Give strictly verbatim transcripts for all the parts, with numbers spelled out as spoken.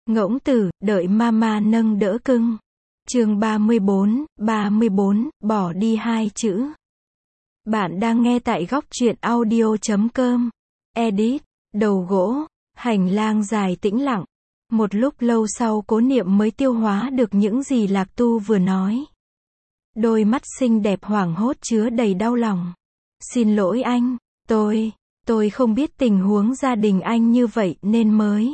Ngỗng tử, đợi mama nâng đỡ cưng. Chương ba mươi bốn, ba mươi bốn, bỏ đi hai chữ. Bạn đang nghe tại góc truyện audio chấm com. Edit, đầu gỗ, hành lang dài tĩnh lặng. Một lúc lâu sau Cố Niệm mới tiêu hóa được những gì Lạc Tu vừa nói. Đôi mắt xinh đẹp hoảng hốt chứa đầy đau lòng. Xin lỗi anh, tôi, tôi không biết tình huống gia đình anh như vậy nên mới.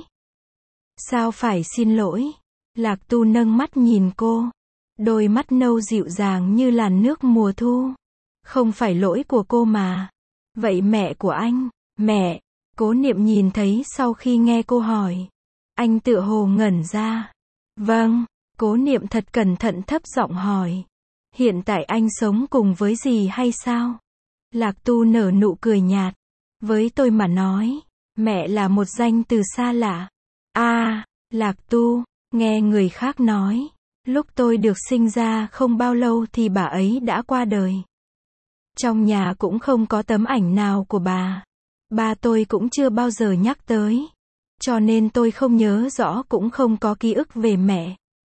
Sao phải xin lỗi? Lạc Tu nâng mắt nhìn cô. Đôi mắt nâu dịu dàng như làn nước mùa thu. Không phải lỗi của cô mà. Vậy mẹ của anh, mẹ, Cố Niệm nhìn thấy sau khi nghe cô hỏi. Anh tựa hồ ngẩn ra. Vâng, Cố Niệm thật cẩn thận thấp giọng hỏi. Hiện tại anh sống cùng với dì hay sao? Lạc Tu nở nụ cười nhạt. Với tôi mà nói, mẹ là một danh từ xa lạ. À, Lạc Tu, nghe người khác nói, lúc tôi được sinh ra không bao lâu thì bà ấy đã qua đời. Trong nhà cũng không có tấm ảnh nào của bà. Ba tôi cũng chưa bao giờ nhắc tới. Cho nên tôi không nhớ rõ cũng không có ký ức về mẹ.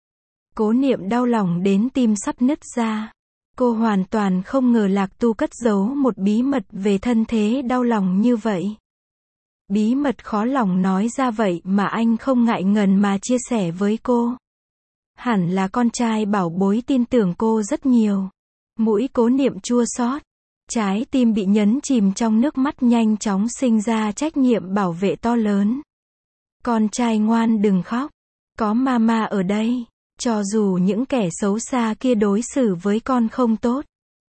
Cố Niệm đau lòng đến tim sắp nứt ra. Cô hoàn toàn không ngờ Lạc Tu cất giấu một bí mật về thân thế đau lòng như vậy. Bí mật khó lòng nói ra vậy mà anh không ngại ngần mà chia sẻ với cô. Hẳn là con trai bảo bối tin tưởng cô rất nhiều. Mũi Cố Niệm chua xót. Trái tim bị nhấn chìm trong nước mắt nhanh chóng sinh ra trách nhiệm bảo vệ to lớn. Con trai ngoan đừng khóc. Có mama ở đây. Cho dù những kẻ xấu xa kia đối xử với con không tốt,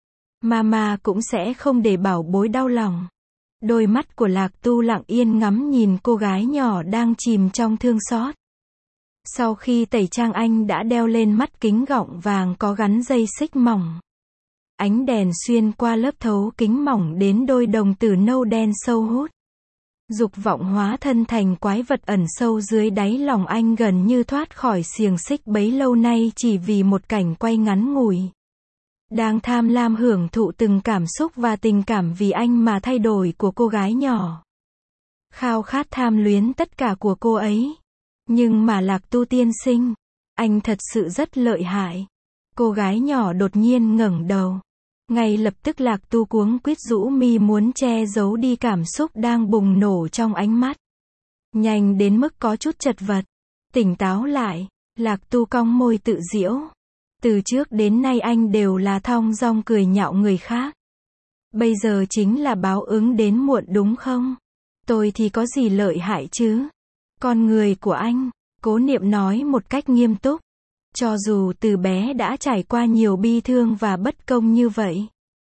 mama cũng sẽ không để bảo bối đau lòng. Đôi mắt của Lạc Tu lặng yên ngắm nhìn cô gái nhỏ đang chìm trong thương xót. Sau khi tẩy trang anh đã đeo lên mắt kính gọng vàng có gắn dây xích mỏng. Ánh đèn xuyên qua lớp thấu kính mỏng đến đôi đồng tử nâu đen sâu hút. Dục vọng hóa thân thành quái vật ẩn sâu dưới đáy lòng anh gần như thoát khỏi xiềng xích bấy lâu nay chỉ vì một cảnh quay ngắn ngủi. Đang tham lam hưởng thụ từng cảm xúc và tình cảm vì anh mà thay đổi của cô gái nhỏ. Khao khát tham luyến tất cả của cô ấy. Nhưng mà Lạc Tu tiên sinh, anh thật sự rất lợi hại. Cô gái nhỏ đột nhiên ngẩng đầu. Ngay lập tức Lạc Tu cuống quýt rũ mi muốn che giấu đi cảm xúc đang bùng nổ trong ánh mắt. Nhanh đến mức có chút chật vật. Tỉnh táo lại, Lạc Tu cong môi tự giễu. Từ trước đến nay anh đều là thong dong cười nhạo người khác. Bây giờ chính là báo ứng đến muộn đúng không? Tôi thì có gì lợi hại chứ? Con người của anh, Cố Niệm nói một cách nghiêm túc. Cho dù từ bé đã trải qua nhiều bi thương và bất công như vậy,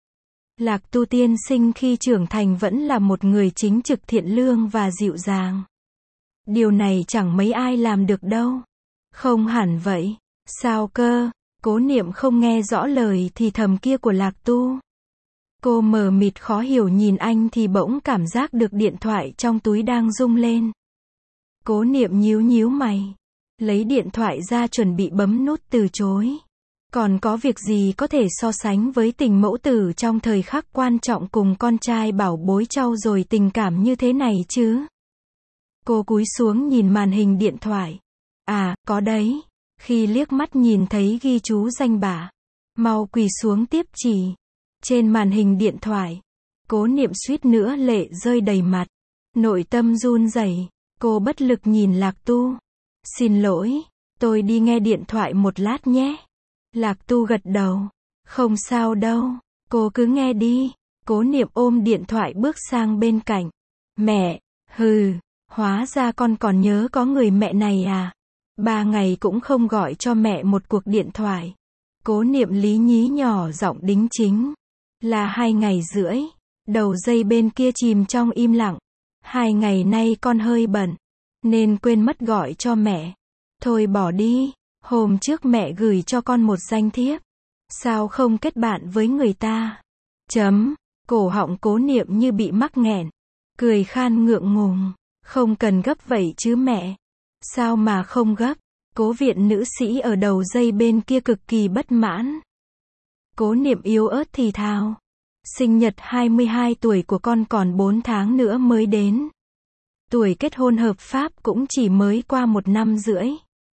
Lạc Tu tiên sinh khi trưởng thành vẫn là một người chính trực thiện lương và dịu dàng. Điều này chẳng mấy ai làm được đâu. Không hẳn vậy. Sao cơ? Cố Niệm không nghe rõ lời thì thầm kia của Lạc Tu. Cô mờ mịt khó hiểu nhìn anh thì bỗng cảm giác được điện thoại trong túi đang rung lên. Cố Niệm nhíu nhíu mày. Lấy điện thoại ra chuẩn bị bấm nút từ chối. Còn có việc gì có thể so sánh với tình mẫu tử trong thời khắc quan trọng cùng con trai bảo bối trau dồi tình cảm như thế này chứ? Cô cúi xuống nhìn màn hình điện thoại. À, có đấy. Khi liếc mắt nhìn thấy ghi chú danh bạ, mau quỳ xuống tiếp chỉ. Trên màn hình điện thoại, Cố Niệm suýt nữa lệ rơi đầy mặt. Nội tâm run rẩy, cô bất lực nhìn Lạc Tu. Xin lỗi, tôi đi nghe điện thoại một lát nhé. Lạc Tu gật đầu. Không sao đâu, cô cứ nghe đi. Cố Niệm ôm điện thoại bước sang bên cạnh. Mẹ, hừ, hóa ra con còn nhớ có người mẹ này à? Ba ngày cũng không gọi cho mẹ một cuộc điện thoại. Cố Niệm lý nhí nhỏ giọng đính chính. Là hai ngày rưỡi. Đầu dây bên kia chìm trong im lặng. Hai ngày nay con hơi bận, nên quên mất gọi cho mẹ. Thôi bỏ đi, hôm trước mẹ gửi cho con một danh thiếp. Sao không kết bạn với người ta? Chấm, cổ họng Cố Niệm như bị mắc nghẹn. Cười khan ngượng ngùng. Không cần gấp vậy chứ mẹ. Sao mà không gấp? Cố Viện nữ sĩ ở đầu dây bên kia cực kỳ bất mãn. Cố Niệm yếu ớt thì thào. Sinh nhật hai mươi hai tuổi của con còn bốn tháng nữa mới đến. Tuổi kết hôn hợp pháp cũng chỉ mới qua một năm rưỡi.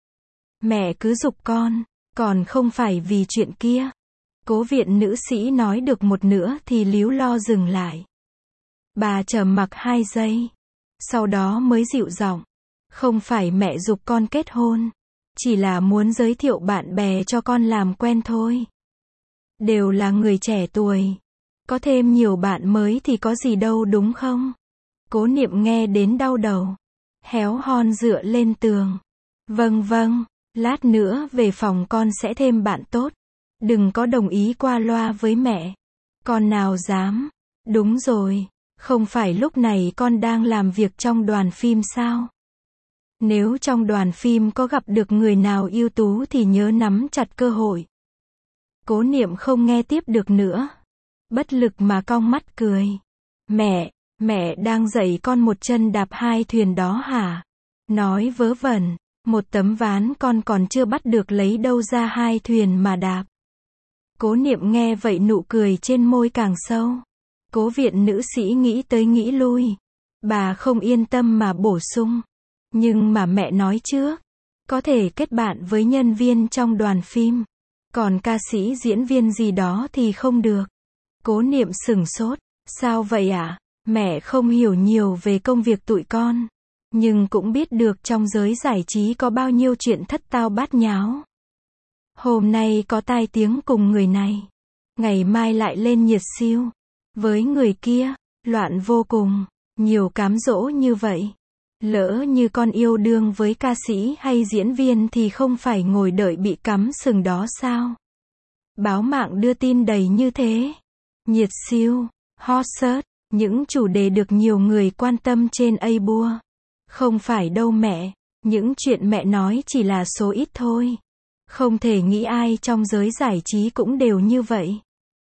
Mẹ cứ giục con, còn không phải vì chuyện kia. Cố viện nữ sĩ nói được một nửa thì líu lo dừng lại. Bà trầm mặc hai giây. Sau đó mới dịu giọng. Không phải mẹ giục con kết hôn. Chỉ là muốn giới thiệu bạn bè cho con làm quen thôi. Đều là người trẻ tuổi. Có thêm nhiều bạn mới thì có gì đâu đúng không? Cố Niệm nghe đến đau đầu. Héo hon dựa lên tường. Vâng vâng, lát nữa về phòng con sẽ thêm bạn tốt. Đừng có đồng ý qua loa với mẹ. Con nào dám. Đúng rồi, không phải lúc này con đang làm việc trong đoàn phim sao? Nếu trong đoàn phim có gặp được người nào ưu tú thì nhớ nắm chặt cơ hội. Cố Niệm không nghe tiếp được nữa. Bất lực mà cong mắt cười. Mẹ, mẹ đang dạy con một chân đạp hai thuyền đó hả? Nói vớ vẩn, một tấm ván con còn chưa bắt được lấy đâu ra hai thuyền mà đạp. Cố Niệm nghe vậy nụ cười trên môi càng sâu. Cố viện nữ sĩ nghĩ tới nghĩ lui. Bà không yên tâm mà bổ sung. Nhưng mà mẹ nói trước, có thể kết bạn với nhân viên trong đoàn phim. Còn ca sĩ diễn viên gì đó thì không được. Cố Niệm sửng sốt. Sao vậy ạ? À? Mẹ không hiểu nhiều về công việc tụi con. Nhưng cũng biết được trong giới giải trí có bao nhiêu chuyện thất tao bát nháo. Hôm nay có tai tiếng cùng người này. Ngày mai lại lên nhiệt siêu. Với người kia, loạn vô cùng. Nhiều cám dỗ như vậy. Lỡ như con yêu đương với ca sĩ hay diễn viên thì không phải ngồi đợi bị cắm sừng đó sao? Báo mạng đưa tin đầy như thế. Nhiệt siêu, hot search, những chủ đề được nhiều người quan tâm trên Weibo. Không phải đâu mẹ, những chuyện mẹ nói chỉ là số ít thôi. Không thể nghĩ ai trong giới giải trí cũng đều như vậy.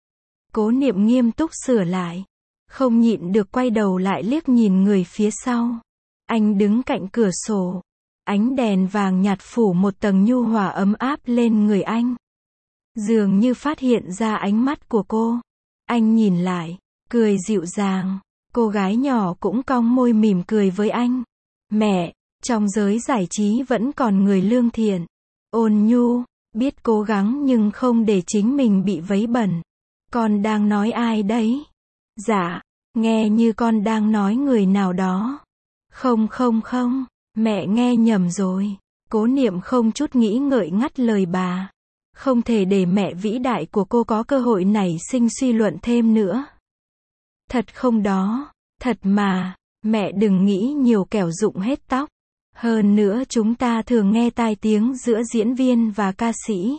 Cố Niệm nghiêm túc sửa lại. Không nhịn được quay đầu lại liếc nhìn người phía sau. Anh đứng cạnh cửa sổ. Ánh đèn vàng nhạt phủ một tầng nhu hòa ấm áp lên người anh. Dường như phát hiện ra ánh mắt của cô. Anh nhìn lại, cười dịu dàng. Cô gái nhỏ cũng cong môi mỉm cười với anh. Mẹ, trong giới giải trí vẫn còn người lương thiện, ôn nhu, biết cố gắng nhưng không để chính mình bị vấy bẩn. Con đang nói ai đấy? Dạ, nghe như con đang nói người nào đó. Không không không, mẹ nghe nhầm rồi. Cố Niệm không chút nghĩ ngợi ngắt lời bà. Không thể để mẹ vĩ đại của cô có cơ hội nảy sinh suy luận thêm nữa. Thật không đó, thật mà, mẹ đừng nghĩ nhiều kẻo rụng hết tóc. Hơn nữa chúng ta thường nghe tai tiếng giữa diễn viên và ca sĩ.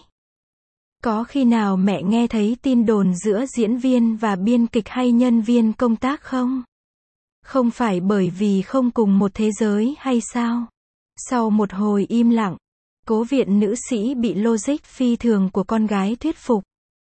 Có khi nào mẹ nghe thấy tin đồn giữa diễn viên và biên kịch hay nhân viên công tác không? Không phải bởi vì không cùng một thế giới hay sao? Sau một hồi im lặng, cố viện nữ sĩ bị logic phi thường của con gái thuyết phục.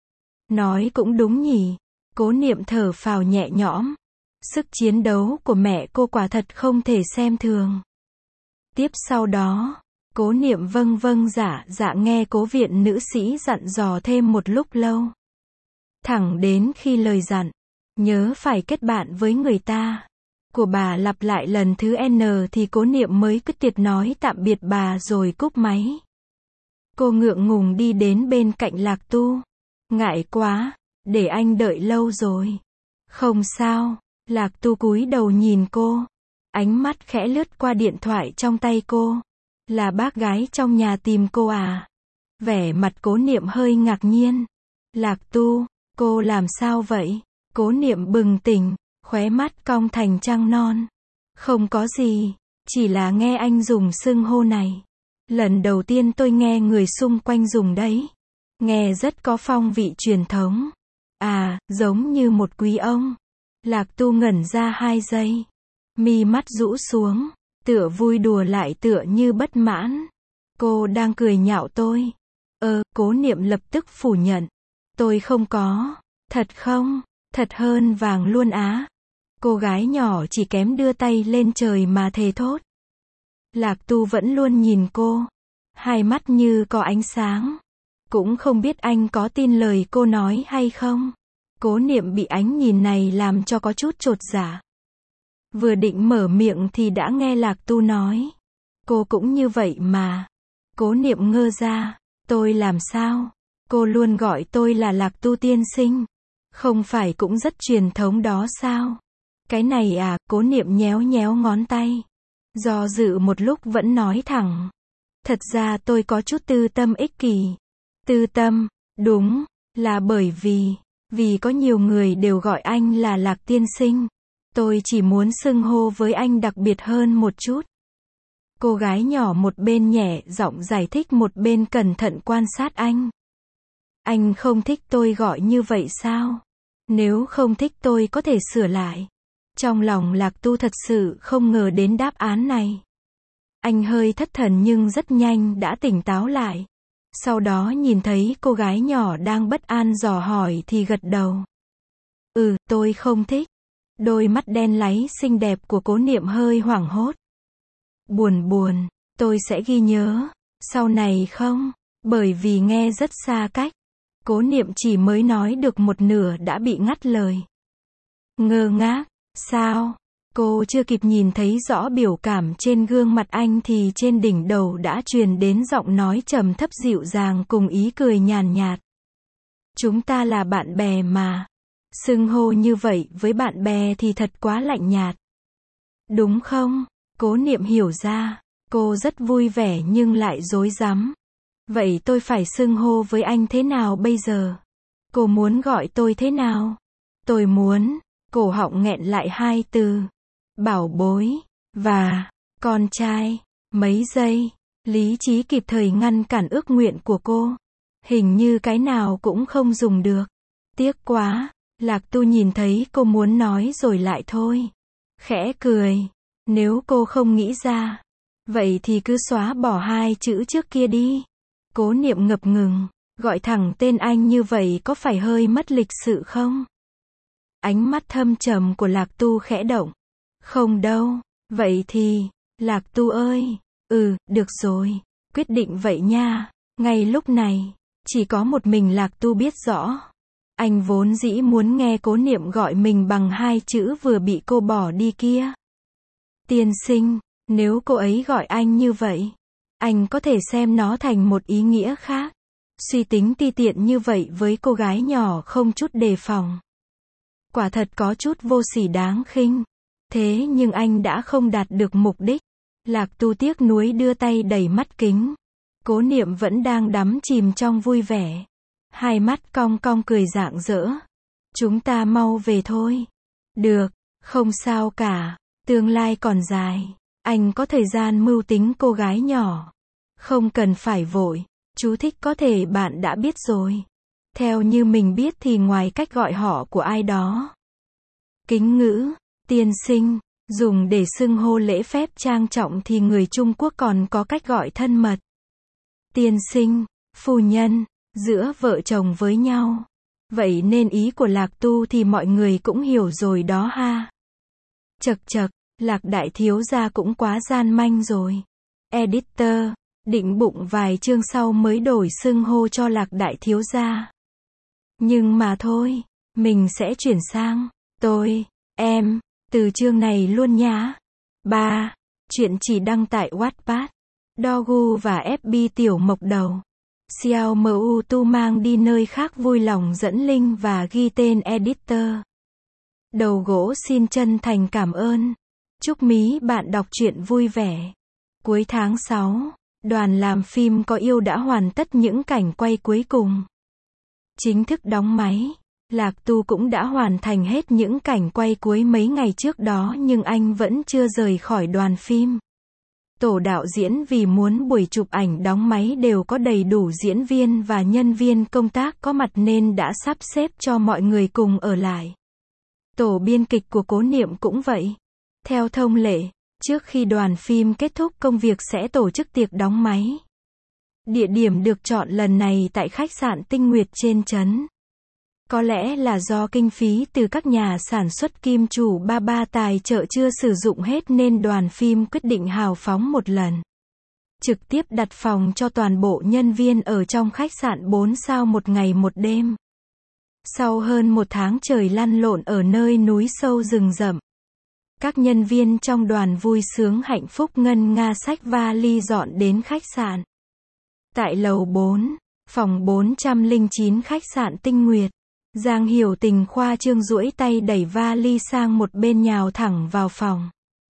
Nói cũng đúng nhỉ. Cố Niệm thở phào nhẹ nhõm. Sức chiến đấu của mẹ cô quả thật không thể xem thường. Tiếp sau đó, Cố Niệm vâng vâng dạ dạ nghe cố viện nữ sĩ dặn dò thêm một lúc lâu. Thẳng đến khi lời dặn, nhớ phải kết bạn với người ta, của bà lặp lại lần thứ N thì Cố Niệm mới cứ tiệt nói tạm biệt bà rồi cúp máy. Cô ngượng ngùng đi đến bên cạnh Lạc Tu. Ngại quá, để anh đợi lâu rồi. Không sao, Lạc Tu cúi đầu nhìn cô. Ánh mắt khẽ lướt qua điện thoại trong tay cô. Là bác gái trong nhà tìm cô à? Vẻ mặt Cố Niệm hơi ngạc nhiên. Lạc Tu, cô làm sao vậy? Cố Niệm bừng tỉnh, khóe mắt cong thành trăng non. Không có gì, chỉ là nghe anh dùng xưng hô này. Lần đầu tiên tôi nghe người xung quanh dùng đấy. Nghe rất có phong vị truyền thống. À, giống như một quý ông. Lạc Tu ngẩn ra hai giây. Mi mắt rũ xuống, tựa vui đùa lại tựa như bất mãn. Cô đang cười nhạo tôi. Ơ, Cố Niệm lập tức phủ nhận. Tôi không có. Thật không? Thật hơn vàng luôn á. Cô gái nhỏ chỉ kém đưa tay lên trời mà thề thốt. Lạc Tu vẫn luôn nhìn cô. Hai mắt như có ánh sáng. Cũng không biết anh có tin lời cô nói hay không. Cố Niệm bị ánh nhìn này làm cho có chút chột dạ. Vừa định mở miệng thì đã nghe Lạc Tu nói. Cô cũng như vậy mà. Cố Niệm ngơ ra. Tôi làm sao? Cô luôn gọi tôi là Lạc Tu tiên sinh. Không phải cũng rất truyền thống đó sao? Cái này à, Cố Niệm nhéo nhéo ngón tay. Do dự một lúc vẫn nói thẳng. Thật ra tôi có chút tư tâm ích kỷ. Tư tâm, đúng, là bởi vì, vì có nhiều người đều gọi anh là Lạc tiên sinh. Tôi chỉ muốn xưng hô với anh đặc biệt hơn một chút. Cô gái nhỏ một bên nhẹ giọng giải thích một bên cẩn thận quan sát anh. Anh không thích tôi gọi như vậy sao? Nếu không thích tôi có thể sửa lại. Trong lòng Lạc Tu thật sự không ngờ đến đáp án này. Anh hơi thất thần nhưng rất nhanh đã tỉnh táo lại. Sau đó nhìn thấy cô gái nhỏ đang bất an dò hỏi thì gật đầu. Ừ, tôi không thích. Đôi mắt đen láy xinh đẹp của Cố Niệm hơi hoảng hốt. Buồn buồn, tôi sẽ ghi nhớ. Sau này không, bởi vì nghe rất xa cách. Cố Niệm chỉ mới nói được một nửa đã bị ngắt lời. Ngơ ngác, sao? Cô chưa kịp nhìn thấy rõ biểu cảm trên gương mặt anh thì trên đỉnh đầu đã truyền đến giọng nói trầm thấp dịu dàng cùng ý cười nhàn nhạt. Chúng ta là bạn bè mà. Xưng hô như vậy với bạn bè thì thật quá lạnh nhạt. Đúng không? Cố Niệm hiểu ra. Cô rất vui vẻ nhưng lại rối rắm. Vậy tôi phải xưng hô với anh thế nào bây giờ? Cô muốn gọi tôi thế nào? Tôi muốn, cổ họng nghẹn lại hai từ. Bảo bối, và, con trai. Mấy giây, lý trí kịp thời ngăn cản ước nguyện của cô. Hình như cái nào cũng không dùng được. Tiếc quá, Lạc Tu nhìn thấy cô muốn nói rồi lại thôi. Khẽ cười. Nếu cô không nghĩ ra, vậy thì cứ xóa bỏ hai chữ trước kia đi. Cố Niệm ngập ngừng, gọi thẳng tên anh như vậy có phải hơi mất lịch sự không? Ánh mắt thâm trầm của Lạc Tu khẽ động. Không đâu, vậy thì, Lạc Tu ơi, ừ, được rồi, quyết định vậy nha. Ngay lúc này, chỉ có một mình Lạc Tu biết rõ. Anh vốn dĩ muốn nghe Cố Niệm gọi mình bằng hai chữ vừa bị cô bỏ đi kia. Tiên sinh, nếu cô ấy gọi anh như vậy, anh có thể xem nó thành một ý nghĩa khác. Suy tính ti tiện như vậy với cô gái nhỏ không chút đề phòng. Quả thật có chút vô sỉ đáng khinh. Thế nhưng anh đã không đạt được mục đích. Lạc Tu tiếc nuối đưa tay đẩy mắt kính. Cố Niệm vẫn đang đắm chìm trong vui vẻ. Hai mắt cong cong cười rạng rỡ. Chúng ta mau về thôi. Được, không sao cả. Tương lai còn dài. Anh có thời gian mưu tính cô gái nhỏ. Không cần phải vội. Chú thích có thể bạn đã biết rồi. Theo như mình biết thì ngoài cách gọi họ của ai đó. Kính ngữ, tiên sinh, dùng để xưng hô lễ phép trang trọng thì người Trung Quốc còn có cách gọi thân mật. Tiên sinh, phu nhân, giữa vợ chồng với nhau. Vậy nên ý của Lạc Tu thì mọi người cũng hiểu rồi đó ha. Chật chật, Lạc đại thiếu gia cũng quá gian manh rồi. Editor, định bụng vài chương sau mới đổi xưng hô cho Lạc đại thiếu gia. Nhưng mà thôi, mình sẽ chuyển sang tôi, em, từ chương này luôn nhá. ba. Chuyện chỉ đăng tại Wattpad. Dogu và ép bê Tiểu Mộc Đầu. Xiao Mu Tu mang đi nơi khác vui lòng dẫn link và ghi tên editor. Đầu gỗ xin chân thành cảm ơn. Chúc mí bạn đọc truyện vui vẻ. Cuối tháng sáu, đoàn làm phim Có Yêu đã hoàn tất những cảnh quay cuối cùng. Chính thức đóng máy. Lạc Tu cũng đã hoàn thành hết những cảnh quay cuối mấy ngày trước đó nhưng anh vẫn chưa rời khỏi đoàn phim. Tổ đạo diễn vì muốn buổi chụp ảnh đóng máy đều có đầy đủ diễn viên và nhân viên công tác có mặt nên đã sắp xếp cho mọi người cùng ở lại. Tổ biên kịch của Cố Niệm cũng vậy. Theo thông lệ, trước khi đoàn phim kết thúc công việc sẽ tổ chức tiệc đóng máy. Địa điểm được chọn lần này tại khách sạn Tinh Nguyệt trên trấn. Có lẽ là do kinh phí từ các nhà sản xuất kim chủ ba ba tài trợ chưa sử dụng hết nên đoàn phim quyết định hào phóng một lần. Trực tiếp đặt phòng cho toàn bộ nhân viên ở trong khách sạn bốn sao một ngày một đêm. Sau hơn một tháng trời lăn lộn ở nơi núi sâu rừng rậm, Các nhân viên trong đoàn vui sướng hạnh phúc ngân nga xách vali dọn đến khách sạn. Tại lầu bốn, phòng bốn trăm lẻ chín khách sạn Tinh Nguyệt, Giang Hiểu Tình khoa trương duỗi tay đẩy vali sang một bên nhào thẳng vào phòng.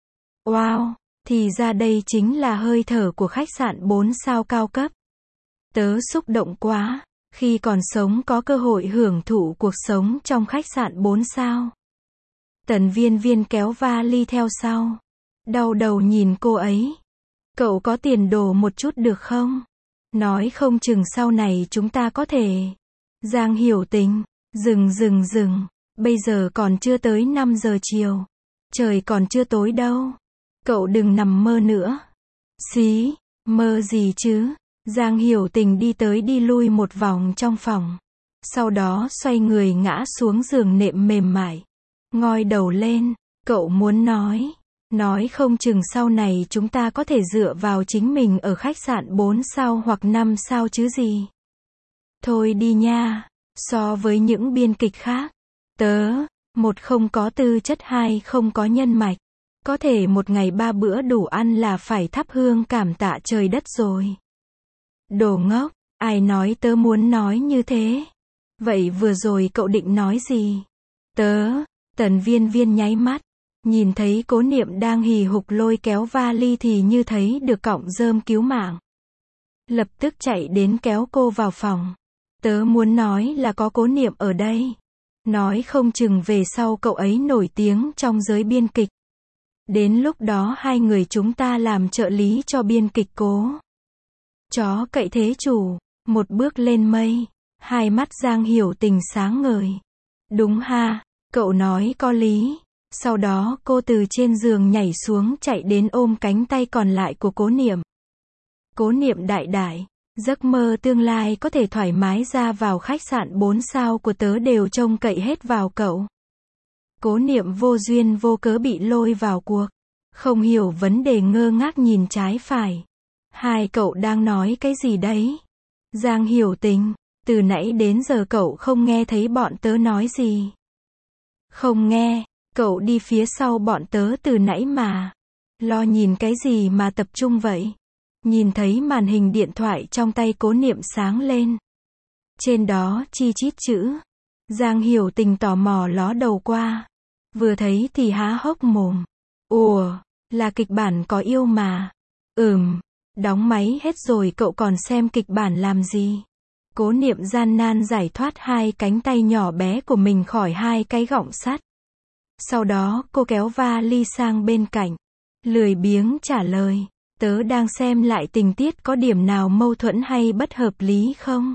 Wow, thì ra đây chính là hơi thở của khách sạn bốn sao cao cấp. Tớ xúc động quá, khi còn sống có cơ hội hưởng thụ cuộc sống trong khách sạn bốn sao. Tần Viên Viên kéo vali theo sau. Đau đầu nhìn cô ấy. Cậu có tiền đồ một chút được không? Nói không chừng sau này chúng ta có thể. Giang Hiểu Tình, dừng dừng dừng, bây giờ còn chưa tới năm giờ chiều. Trời còn chưa tối đâu. Cậu đừng nằm mơ nữa. Xí, mơ gì chứ? Giang Hiểu Tình đi tới đi lui một vòng trong phòng. Sau đó xoay người ngã xuống giường nệm mềm mại. Ngoi đầu lên, cậu muốn nói. Nói không chừng sau này chúng ta có thể dựa vào chính mình ở khách sạn bốn sao hoặc năm sao chứ gì. Thôi đi nha, so với những biên kịch khác. Tớ, một không có tư chất, hai không có nhân mạch. Có thể một ngày ba bữa đủ ăn là phải thắp hương cảm tạ trời đất rồi. Đồ ngốc, ai nói tớ muốn nói như thế? Vậy vừa rồi cậu định nói gì? Tớ, Tần Viên Viên nháy mắt, nhìn thấy Cố Niệm đang hì hục lôi kéo vali thì như thấy được cọng rơm cứu mạng. Lập tức chạy đến kéo cô vào phòng. Tớ muốn nói là có Cố Niệm ở đây. Nói không chừng về sau cậu ấy nổi tiếng trong giới biên kịch. Đến lúc đó hai người chúng ta làm trợ lý cho biên kịch Cố. Chó cậy thế chủ, một bước lên mây. Hai mắt Giang Hiểu Tình sáng ngời. Đúng ha, cậu nói có lý. Sau đó cô từ trên giường nhảy xuống chạy đến ôm cánh tay còn lại của Cố Niệm. Cố Niệm đại đại, giấc mơ tương lai có thể thoải mái ra vào khách sạn bốn sao của tớ đều trông cậy hết vào cậu. Cố Niệm vô duyên vô cớ bị lôi vào cuộc. Không hiểu vấn đề ngơ ngác nhìn trái phải. Hai cậu đang nói cái gì đấy? Giang Hiểu Tình, từ nãy đến giờ cậu không nghe thấy bọn tớ nói gì. Không nghe, cậu đi phía sau bọn tớ từ nãy mà. Lo nhìn cái gì mà tập trung vậy? Nhìn thấy màn hình điện thoại trong tay Cố Niệm sáng lên. Trên đó chi chít chữ. Giang Hiểu Tình tò mò ló đầu qua. Vừa thấy thì há hốc mồm. Ủa, là kịch bản có yêu mà. Ừm, đóng máy hết rồi cậu còn xem kịch bản làm gì? Cố Niệm gian nan giải thoát hai cánh tay nhỏ bé của mình khỏi hai cái gọng sắt. Sau đó cô kéo vali sang bên cạnh. Lười biếng trả lời. Tớ đang xem lại tình tiết có điểm nào mâu thuẫn hay bất hợp lý không?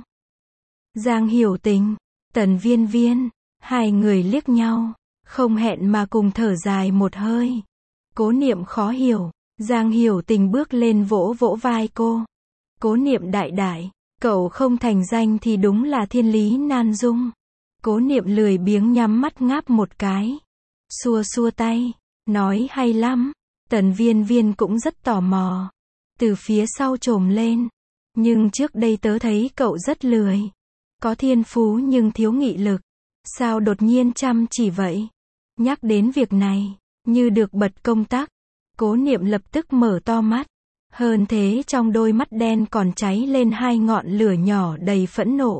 Giang Hiểu Tình, Tần Viên Viên, hai người liếc nhau, không hẹn mà cùng thở dài một hơi. Cố Niệm khó hiểu, Giang Hiểu Tình bước lên vỗ vỗ vai cô. Cố Niệm đại đại, cậu không thành danh thì đúng là thiên lý nan dung. Cố Niệm lười biếng nhắm mắt ngáp một cái. Xua xua tay, nói hay lắm. Tần Viên Viên cũng rất tò mò. Từ phía sau chồm lên. Nhưng trước đây tớ thấy cậu rất lười. Có thiên phú nhưng thiếu nghị lực. Sao đột nhiên chăm chỉ vậy? Nhắc đến việc này, như được bật công tắc. Cố Niệm lập tức mở to mắt. Hơn thế trong đôi mắt đen còn cháy lên hai ngọn lửa nhỏ đầy phẫn nộ.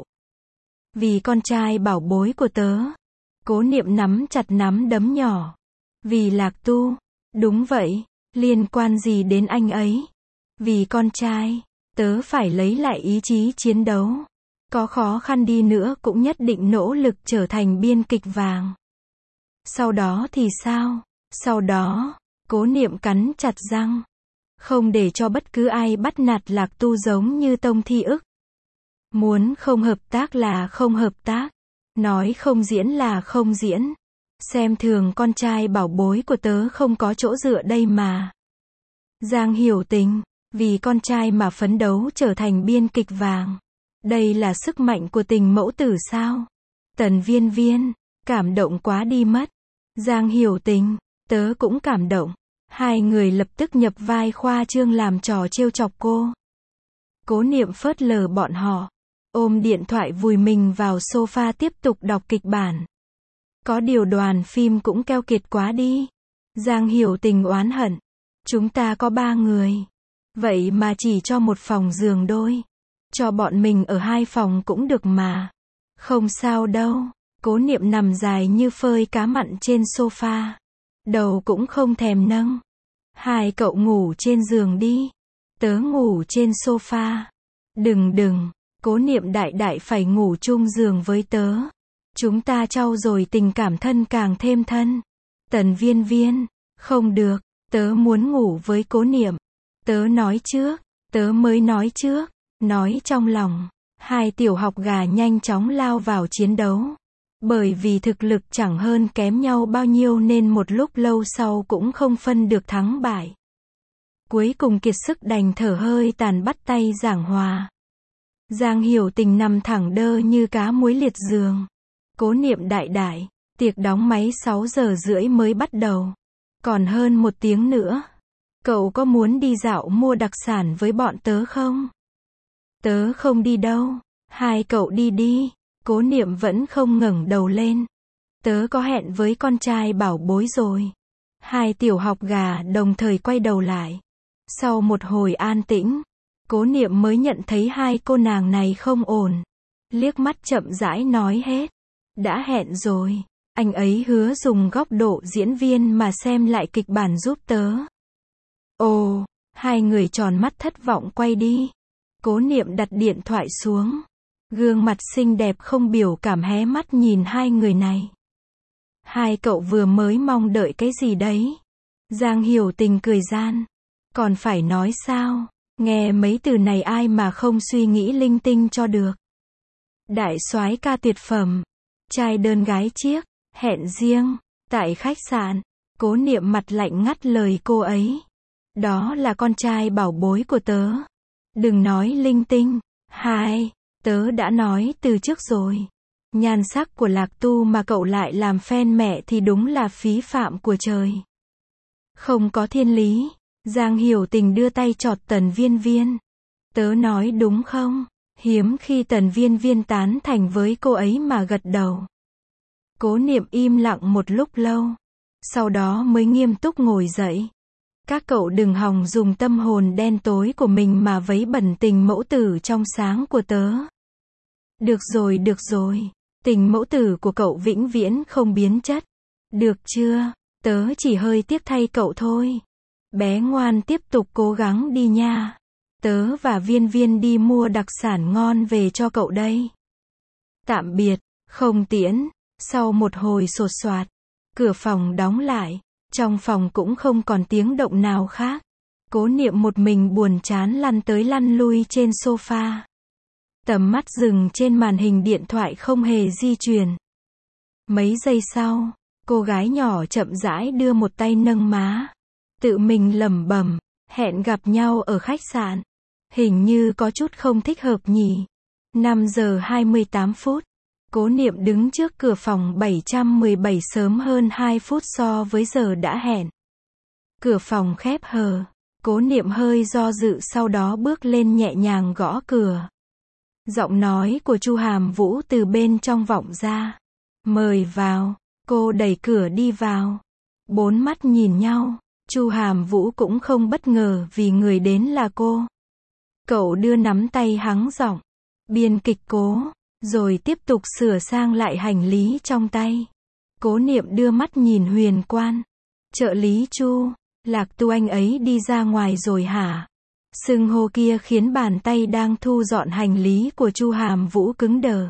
Vì con trai bảo bối của tớ. Cố Niệm nắm chặt nắm đấm nhỏ. Vì Lạc Tu. Đúng vậy, liên quan gì đến anh ấy? Vì con trai, tớ phải lấy lại ý chí chiến đấu. Có khó khăn đi nữa cũng nhất định nỗ lực trở thành biên kịch vàng. Sau đó thì sao? Sau đó, Cố Niệm cắn chặt răng. Không để cho bất cứ ai bắt nạt Lạc Tu giống như Tông Thi Ức. Muốn không hợp tác là không hợp tác. Nói không diễn là không diễn. Xem thường con trai bảo bối của tớ không có chỗ dựa đây mà. Giang Hiểu Tình, vì con trai mà phấn đấu trở thành biên kịch vàng. Đây là sức mạnh của tình mẫu tử sao? Tần Viên Viên, cảm động quá đi mất. Giang Hiểu Tình, tớ cũng cảm động. Hai người lập tức nhập vai khoa trương làm trò trêu chọc cô. Cố Niệm phớt lờ bọn họ. Ôm điện thoại vùi mình vào sofa tiếp tục đọc kịch bản. Có điều đoàn phim cũng keo kiệt quá đi. Giang Hiểu Tình oán hận. Chúng ta có ba người. Vậy mà chỉ cho một phòng giường đôi. Cho bọn mình ở hai phòng cũng được mà. Không sao đâu. Cố Niệm nằm dài như phơi cá mặn trên sofa. Đầu cũng không thèm nâng. Hai cậu ngủ trên giường đi. Tớ ngủ trên sofa. Đừng đừng. Cố Niệm đại đại phải ngủ chung giường với tớ. Chúng ta trau dồi tình cảm thân càng thêm thân. Tần Viên Viên. Không được. Tớ muốn ngủ với Cố Niệm. Tớ nói trước. Tớ mới nói trước. Nói trong lòng. Hai tiểu học gà nhanh chóng lao vào chiến đấu. Bởi vì thực lực chẳng hơn kém nhau bao nhiêu nên một lúc lâu sau cũng không phân được thắng bại. Cuối cùng kiệt sức đành thở hơi tàn bắt tay giảng hòa. Giang Hiểu Tình nằm thẳng đơ như cá muối liệt giường. Cố Niệm đại đại. Tiệc đóng máy sáu giờ rưỡi mới bắt đầu. Còn hơn một tiếng nữa. Cậu có muốn đi dạo mua đặc sản với bọn tớ không? Tớ không đi đâu. Hai cậu đi đi. Cố Niệm vẫn không ngẩng đầu lên. Tớ có hẹn với con trai bảo bối rồi. Hai tiểu học gà đồng thời quay đầu lại. Sau một hồi an tĩnh, Cố Niệm mới nhận thấy hai cô nàng này không ổn. Liếc mắt chậm rãi nói hết. Đã hẹn rồi. Anh ấy hứa dùng góc độ diễn viên mà xem lại kịch bản giúp tớ. Ồ, hai người tròn mắt thất vọng quay đi. Cố Niệm đặt điện thoại xuống. Gương mặt xinh đẹp không biểu cảm hé mắt nhìn hai người này. Hai cậu vừa mới mong đợi cái gì đấy? Giang Hiểu Tình cười gian. Còn phải nói sao? Nghe mấy từ này ai mà không suy nghĩ linh tinh cho được. Đại soái ca tuyệt phẩm. Trai đơn gái chiếc. Hẹn riêng. Tại khách sạn. Cố Niệm mặt lạnh ngắt lời cô ấy. Đó là con trai bảo bối của tớ. Đừng nói linh tinh. Hai. Tớ đã nói từ trước rồi. Nhan sắc của Lạc Tu mà cậu lại làm fan mẹ thì đúng là phí phạm của trời. Không có thiên lý. Giang Hiểu Tình đưa tay chọt Tần Viên Viên. Tớ nói đúng không? Hiếm khi Tần Viên Viên tán thành với cô ấy mà gật đầu. Cố Niệm im lặng một lúc lâu. Sau đó mới nghiêm túc ngồi dậy. Các cậu đừng hòng dùng tâm hồn đen tối của mình mà vấy bẩn tình mẫu tử trong sáng của tớ. Được rồi được rồi. Tình mẫu tử của cậu vĩnh viễn không biến chất. Được chưa? Tớ chỉ hơi tiếc thay cậu thôi. Bé ngoan tiếp tục cố gắng đi nha. Tớ và Viên Viên đi mua đặc sản ngon về cho cậu đây. Tạm biệt. Không tiễn. Sau một hồi sột soạt. Cửa phòng đóng lại. Trong phòng cũng không còn tiếng động nào khác. Cố Niệm một mình buồn chán lăn tới lăn lui trên sofa. Tầm mắt dừng trên màn hình điện thoại không hề di chuyển. Mấy giây sau, cô gái nhỏ chậm rãi đưa một tay nâng má. Tự mình lẩm bẩm, hẹn gặp nhau ở khách sạn. Hình như có chút không thích hợp nhỉ. năm giờ hai mươi tám phút. Cố Niệm đứng trước cửa phòng bảy trăm mười bảy sớm hơn hai phút so với giờ đã hẹn. Cửa phòng khép hờ. Cố Niệm hơi do dự sau đó bước lên nhẹ nhàng gõ cửa. Giọng nói của Chu Hàm Vũ từ bên trong vọng ra. Mời vào. Cô đẩy cửa đi vào. Bốn mắt nhìn nhau. Chu Hàm Vũ cũng không bất ngờ vì người đến là cô. Cậu đưa nắm tay hắng giọng. Biên kịch Cố. Rồi tiếp tục sửa sang lại hành lý trong tay. Cố Niệm đưa mắt nhìn Huyền Quan. Trợ lý Chu. Lạc Tu anh ấy đi ra ngoài rồi hả? Xưng hô kia khiến bàn tay đang thu dọn hành lý của Chu Hàm Vũ cứng đờ.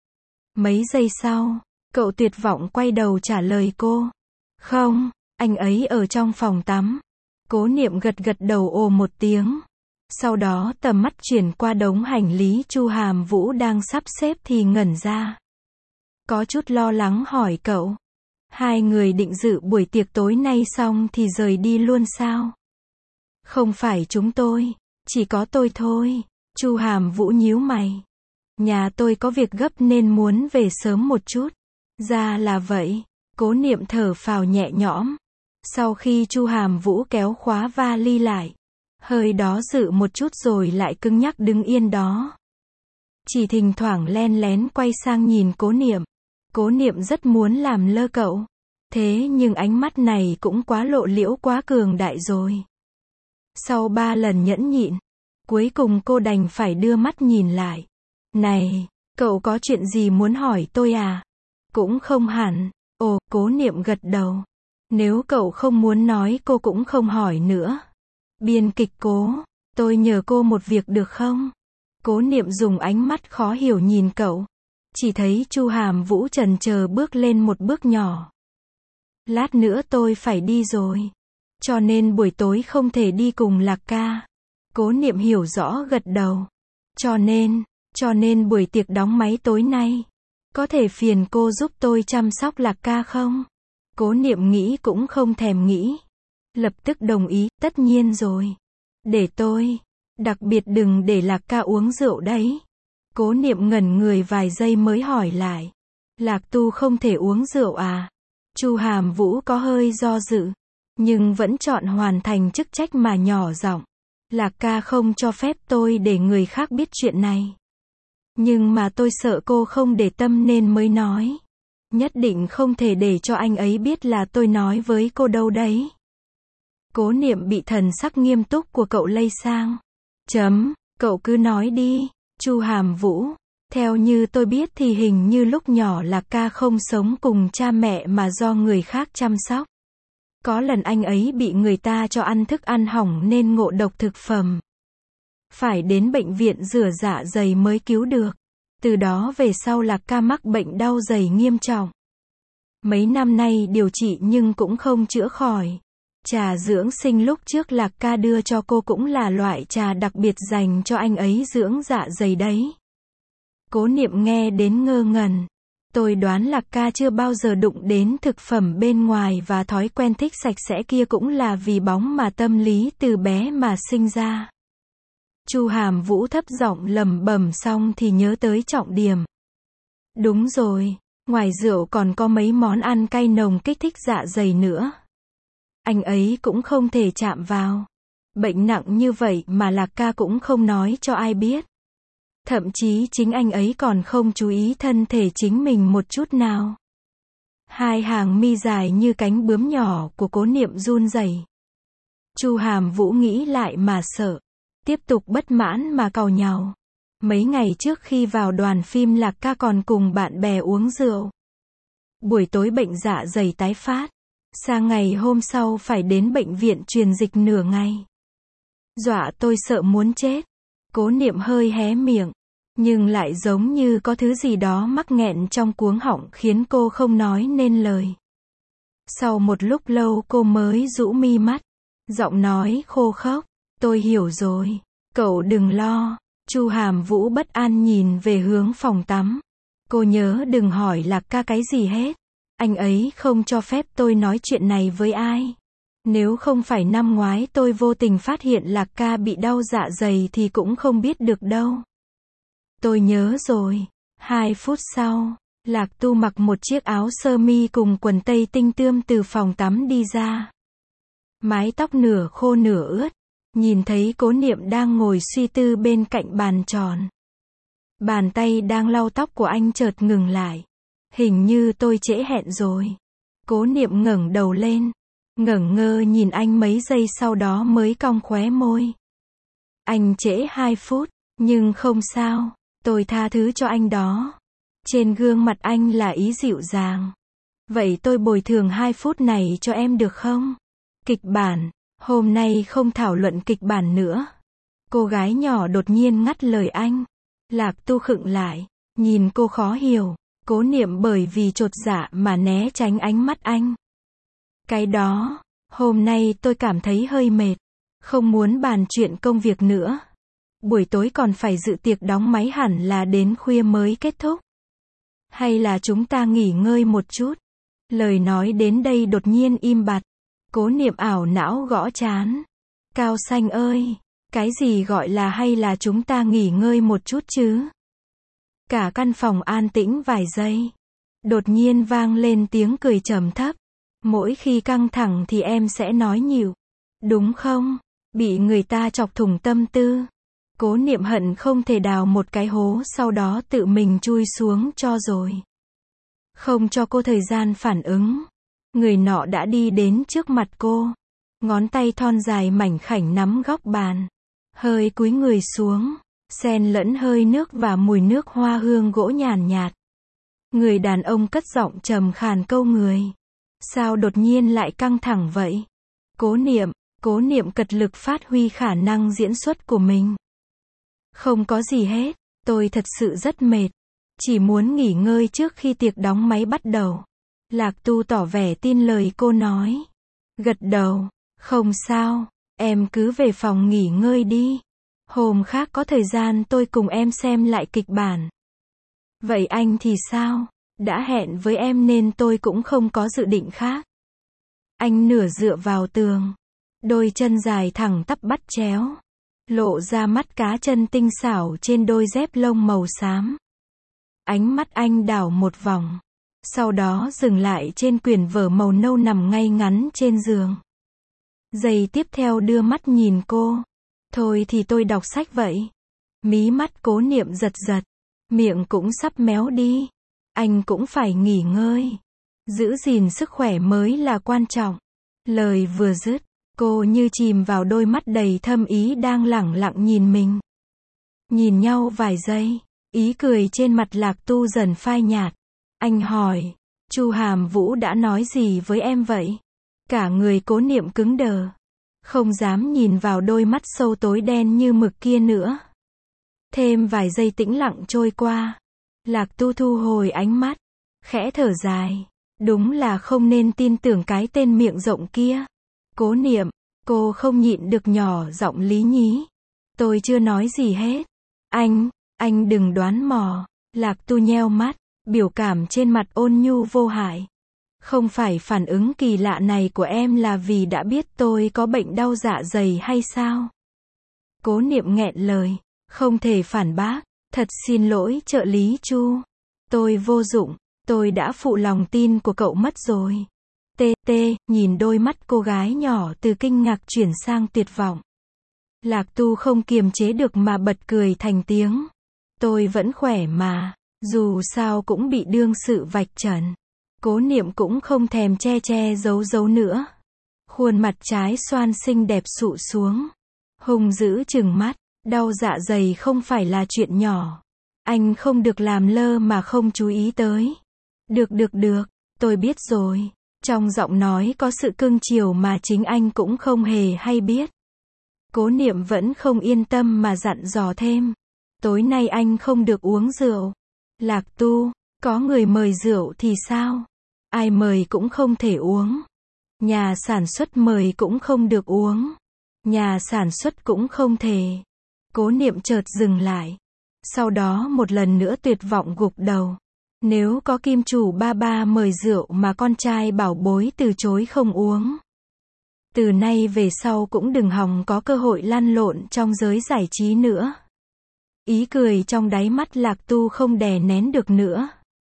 Mấy giây sau, cậu tuyệt vọng quay đầu trả lời cô. Không, anh ấy ở trong phòng tắm. Cố Niệm gật gật đầu ồ một tiếng. Sau đó tầm mắt chuyển qua đống hành lý Chu Hàm Vũ đang sắp xếp thì ngẩn ra. Có chút lo lắng hỏi cậu. Hai người định dự buổi tiệc tối nay xong thì rời đi luôn sao? Không phải chúng tôi, chỉ có tôi thôi. Chu Hàm Vũ nhíu mày. Nhà tôi có việc gấp nên muốn về sớm một chút. Ra là vậy. Cố Niệm thở phào nhẹ nhõm. Sau khi Chu Hàm Vũ kéo khóa vali lại, hơi đó dự một chút rồi lại cứng nhắc đứng yên đó. Chỉ thỉnh thoảng len lén quay sang nhìn Cố Niệm. Cố Niệm rất muốn làm lơ cậu. Thế nhưng ánh mắt này cũng quá lộ liễu quá cường đại rồi. Sau ba lần nhẫn nhịn, cuối cùng cô đành phải đưa mắt nhìn lại. Này, cậu có chuyện gì muốn hỏi tôi à? Cũng không hẳn. Ồ, Cố Niệm gật đầu. Nếu cậu không muốn nói cô cũng không hỏi nữa. Biên kịch Cố, tôi nhờ cô một việc được không? Cố Niệm dùng ánh mắt khó hiểu nhìn cậu. Chỉ thấy Chu Hàm Vũ chần chờ bước lên một bước nhỏ. Lát nữa tôi phải đi rồi. Cho nên buổi tối không thể đi cùng Lạc ca. Cố Niệm hiểu rõ gật đầu. Cho nên, cho nên buổi tiệc đóng máy tối nay, có thể phiền cô giúp tôi chăm sóc Lạc ca không? Cố Niệm nghĩ cũng không thèm nghĩ. Lập tức đồng ý, tất nhiên rồi. Để tôi, đặc biệt đừng để Lạc ca uống rượu đấy. Cố Niệm ngẩn người vài giây mới hỏi lại. Lạc Tu không thể uống rượu à? Chu Hàm Vũ có hơi do dự, nhưng vẫn chọn hoàn thành chức trách mà nhỏ giọng. Lạc ca không cho phép tôi để người khác biết chuyện này. Nhưng mà tôi sợ cô không để tâm nên mới nói. Nhất định không thể để cho anh ấy biết là tôi nói với cô đâu đấy. Cố Niệm bị thần sắc nghiêm túc của cậu lây sang. Chấm, cậu cứ nói đi. Chu Hàm Vũ, theo như tôi biết thì hình như lúc nhỏ Lạc ca không sống cùng cha mẹ mà do người khác chăm sóc. Có lần anh ấy bị người ta cho ăn thức ăn hỏng nên ngộ độc thực phẩm. Phải đến bệnh viện rửa dạ dày mới cứu được. Từ đó về sau Lạc ca mắc bệnh đau dày nghiêm trọng. Mấy năm nay điều trị nhưng cũng không chữa khỏi. Trà dưỡng sinh lúc trước Lạc ca đưa cho cô cũng là loại trà đặc biệt dành cho anh ấy dưỡng dạ dày đấy. Cố Niệm nghe đến ngơ ngẩn. Tôi đoán Lạc ca chưa bao giờ đụng đến thực phẩm bên ngoài và thói quen thích sạch sẽ kia cũng là vì bóng mà tâm lý từ bé mà sinh ra. Chu Hàm Vũ thấp giọng lẩm bẩm xong thì nhớ tới trọng điểm. Đúng rồi, ngoài rượu còn có mấy món ăn cay nồng kích thích dạ dày nữa. Anh ấy cũng không thể chạm vào. Bệnh nặng như vậy mà Lạc ca cũng không nói cho ai biết. Thậm chí chính anh ấy còn không chú ý thân thể chính mình một chút nào. Hai hàng mi dài như cánh bướm nhỏ của Cố Niệm run rẩy. Chu Hàm Vũ nghĩ lại mà sợ. Tiếp tục bất mãn mà càu nhàu. Mấy ngày trước khi vào đoàn phim Lạc ca còn cùng bạn bè uống rượu. Buổi tối bệnh dạ dày tái phát. Sang ngày hôm sau phải đến bệnh viện truyền dịch nửa ngày. Dọa tôi sợ muốn chết. Cố Niệm hơi hé miệng. Nhưng lại giống như có thứ gì đó mắc nghẹn trong cuống họng khiến cô không nói nên lời. Sau một lúc lâu cô mới rũ mi mắt. Giọng nói khô khốc. Tôi hiểu rồi. Cậu đừng lo. Chu Hàm Vũ bất an nhìn về hướng phòng tắm. Cô nhớ đừng hỏi Lạc ca cái gì hết. Anh ấy không cho phép tôi nói chuyện này với ai. Nếu không phải năm ngoái tôi vô tình phát hiện Lạc ca bị đau dạ dày thì cũng không biết được đâu. Tôi nhớ rồi. Hai phút sau, Lạc Tu mặc một chiếc áo sơ mi cùng quần tây tinh tươm từ phòng tắm đi ra. Mái tóc nửa khô nửa ướt. Nhìn thấy Cố Niệm đang ngồi suy tư bên cạnh bàn tròn. Bàn tay đang lau tóc của anh chợt ngừng lại. Hình như tôi trễ hẹn rồi. Cố Niệm ngẩng đầu lên. Ngẩn ngơ nhìn anh mấy giây sau đó mới cong khóe môi. Anh trễ hai phút, nhưng không sao. Tôi tha thứ cho anh đó. Trên gương mặt anh là ý dịu dàng. Vậy tôi bồi thường hai phút này cho em được không? Kịch bản. Hôm nay không thảo luận kịch bản nữa. Cô gái nhỏ đột nhiên ngắt lời anh. Lạc Tu khựng lại. Nhìn cô khó hiểu. Cố Niệm bởi vì chột dạ mà né tránh ánh mắt anh. Cái đó, hôm nay tôi cảm thấy hơi mệt. Không muốn bàn chuyện công việc nữa. Buổi tối còn phải dự tiệc đóng máy hẳn là đến khuya mới kết thúc. Hay là chúng ta nghỉ ngơi một chút? Lời nói đến đây đột nhiên im bặt. Cố Niệm ảo não gõ trán. Cao Xanh ơi, cái gì gọi là hay là chúng ta nghỉ ngơi một chút chứ? Cả căn phòng an tĩnh vài giây. Đột nhiên vang lên tiếng cười trầm thấp. Mỗi khi căng thẳng thì em sẽ nói nhiều. Đúng không? Bị người ta chọc thủng tâm tư. Cố Niệm hận không thể đào một cái hố sau đó tự mình chui xuống cho rồi. Không cho cô thời gian phản ứng. Người nọ đã đi đến trước mặt cô. Ngón tay thon dài mảnh khảnh nắm góc bàn. Hơi cúi người xuống. Xen lẫn hơi nước và mùi nước hoa hương gỗ nhàn nhạt. Người đàn ông cất giọng trầm khàn câu người. Sao đột nhiên lại căng thẳng vậy? Cố Niệm, Cố Niệm cật lực phát huy khả năng diễn xuất của mình. Không có gì hết, tôi thật sự rất mệt. Chỉ muốn nghỉ ngơi trước khi tiệc đóng máy bắt đầu. Lạc Tu tỏ vẻ tin lời cô nói. Gật đầu, không sao, em cứ về phòng nghỉ ngơi đi. Hôm khác có thời gian tôi cùng em xem lại kịch bản. Vậy anh thì sao? Đã hẹn với em nên tôi cũng không có dự định khác. Anh nửa dựa vào tường. Đôi chân dài thẳng tắp bắt chéo. Lộ ra mắt cá chân tinh xảo trên đôi dép lông màu xám. Ánh mắt anh đảo một vòng. Sau đó dừng lại trên quyển vở màu nâu nằm ngay ngắn trên giường. Giây tiếp theo đưa mắt nhìn cô. Thôi thì tôi đọc sách vậy. Mí mắt Cố Niệm giật giật. Miệng cũng sắp méo đi. Anh cũng phải nghỉ ngơi. Giữ gìn sức khỏe mới là quan trọng. Lời vừa dứt, cô như chìm vào đôi mắt đầy thâm ý đang lẳng lặng nhìn mình. Nhìn nhau vài giây, ý cười trên mặt Lạc Tu dần phai nhạt. Anh hỏi, Chu Hàm Vũ đã nói gì với em vậy? Cả người Cố Niệm cứng đờ. Không dám nhìn vào đôi mắt sâu tối đen như mực kia nữa. Thêm vài giây tĩnh lặng trôi qua. Lạc Tu thu hồi ánh mắt. Khẽ thở dài. Đúng là không nên tin tưởng cái tên miệng rộng kia. Cố Niệm, cô không nhịn được nhỏ giọng lý nhí. Tôi chưa nói gì hết. Anh, anh đừng đoán mò. Lạc Tu nheo mắt. Biểu cảm trên mặt ôn nhu vô hại. Không phải phản ứng kỳ lạ này của em là vì đã biết tôi có bệnh đau dạ dày hay sao? Cố Niệm nghẹn lời. Không thể phản bác. Thật xin lỗi trợ lý Chu. Tôi vô dụng. Tôi đã phụ lòng tin của cậu mất rồi. Tê tê, nhìn đôi mắt cô gái nhỏ từ kinh ngạc chuyển sang tuyệt vọng. Lạc Tu không kiềm chế được mà bật cười thành tiếng. Tôi vẫn khỏe mà. Dù sao cũng bị đương sự vạch trần. Cố Niệm cũng không thèm che che giấu giấu nữa. Khuôn mặt trái xoan xinh đẹp sụ xuống. Hung dữ trừng mắt. Đau dạ dày không phải là chuyện nhỏ. Anh không được làm lơ mà không chú ý tới. Được được được, tôi biết rồi. Trong giọng nói có sự cưng chiều mà chính anh cũng không hề hay biết. Cố Niệm vẫn không yên tâm mà dặn dò thêm. Tối nay anh không được uống rượu. Lạc Tu, có người mời rượu thì sao? Ai mời cũng không thể uống. Nhà sản xuất mời cũng không được uống. Nhà sản xuất cũng không thể. Cố Niệm chợt dừng lại. Sau đó một lần nữa tuyệt vọng gục đầu. Nếu có kim chủ ba ba mời rượu mà con trai bảo bối từ chối không uống. Từ nay về sau cũng đừng hòng có cơ hội lăn lộn trong giới giải trí nữa. Ý cười trong đáy mắt Lạc Tu không đè nén được nữa.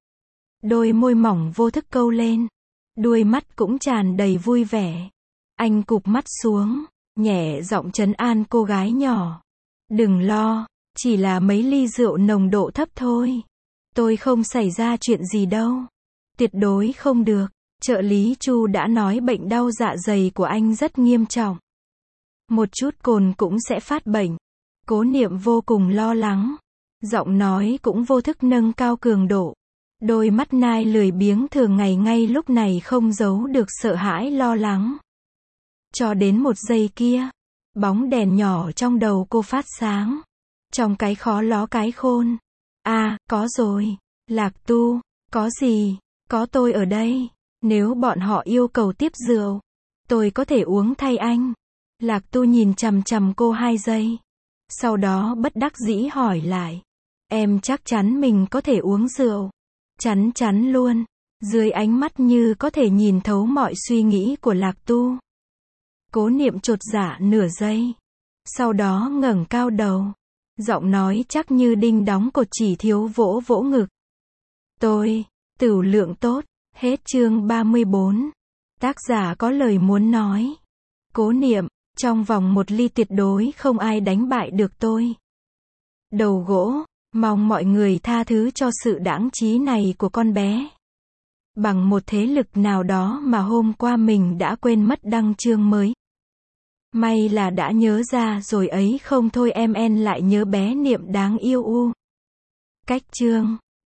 Đôi môi mỏng vô thức câu lên. Đuôi mắt cũng tràn đầy vui vẻ. Anh cụp mắt xuống, nhẹ giọng trấn an cô gái nhỏ. Đừng lo, chỉ là mấy ly rượu nồng độ thấp thôi. Tôi không xảy ra chuyện gì đâu. Tuyệt đối không được. Trợ lý Chu đã nói bệnh đau dạ dày của anh rất nghiêm trọng. Một chút cồn cũng sẽ phát bệnh. Cố Niệm vô cùng lo lắng. Giọng nói cũng vô thức nâng cao cường độ. Đôi mắt nai lười biếng thường ngày ngay lúc này không giấu được sợ hãi lo lắng. Cho đến một giây kia, bóng đèn nhỏ trong đầu cô phát sáng. Trong cái khó ló cái khôn. À, có rồi. Lạc Tu, có gì? Có tôi ở đây. Nếu bọn họ yêu cầu tiếp rượu, tôi có thể uống thay anh. Lạc Tu nhìn chằm chằm cô hai giây. Sau đó bất đắc dĩ hỏi lại. Em chắc chắn mình có thể uống rượu. Chắn chắn luôn. Dưới ánh mắt như có thể nhìn thấu mọi suy nghĩ của Lạc Tu. Cố Niệm chột dạ nửa giây. Sau đó ngẩng cao đầu. Giọng nói chắc như đinh đóng cột chỉ thiếu vỗ vỗ ngực. Tôi, tửu lượng tốt. Hết chương ba mươi bốn. Tác giả có lời muốn nói. Cố Niệm, trong vòng một ly tuyệt đối không ai đánh bại được tôi. Đầu gỗ, mong mọi người tha thứ cho sự đãng trí này của con bé. bằng một thế lực nào đó mà hôm qua mình đã quên mất đăng chương mới. May là đã nhớ ra rồi ấy không thôi em en lại nhớ bé Niệm đáng yêu u. Cách chương